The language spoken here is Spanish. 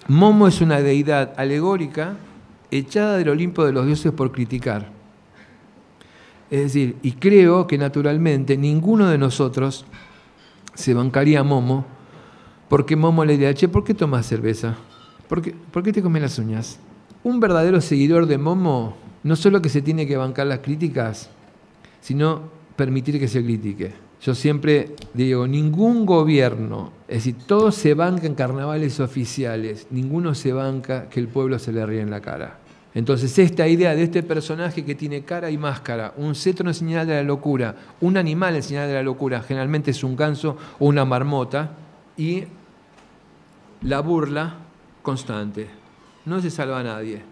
Momo es una deidad alegórica echada del Olimpo de los dioses por criticar. Es decir, y creo que naturalmente ninguno de nosotros se bancaría a Momo porque Momo le diría, che, ¿por qué tomas cerveza? ¿Por qué te comes las uñas? Un verdadero seguidor de Momo no solo que se tiene que bancar las críticas, sino permitir que se critique. Yo siempre digo, ningún gobierno, es decir, todos se bancan carnavales oficiales, ninguno se banca que el pueblo se le ríe en la cara. Entonces esta idea de este personaje que tiene cara y máscara, un cetro en señal de la locura, un animal en señal de la locura, generalmente es un ganso o una marmota, y la burla constante. No se salva a nadie.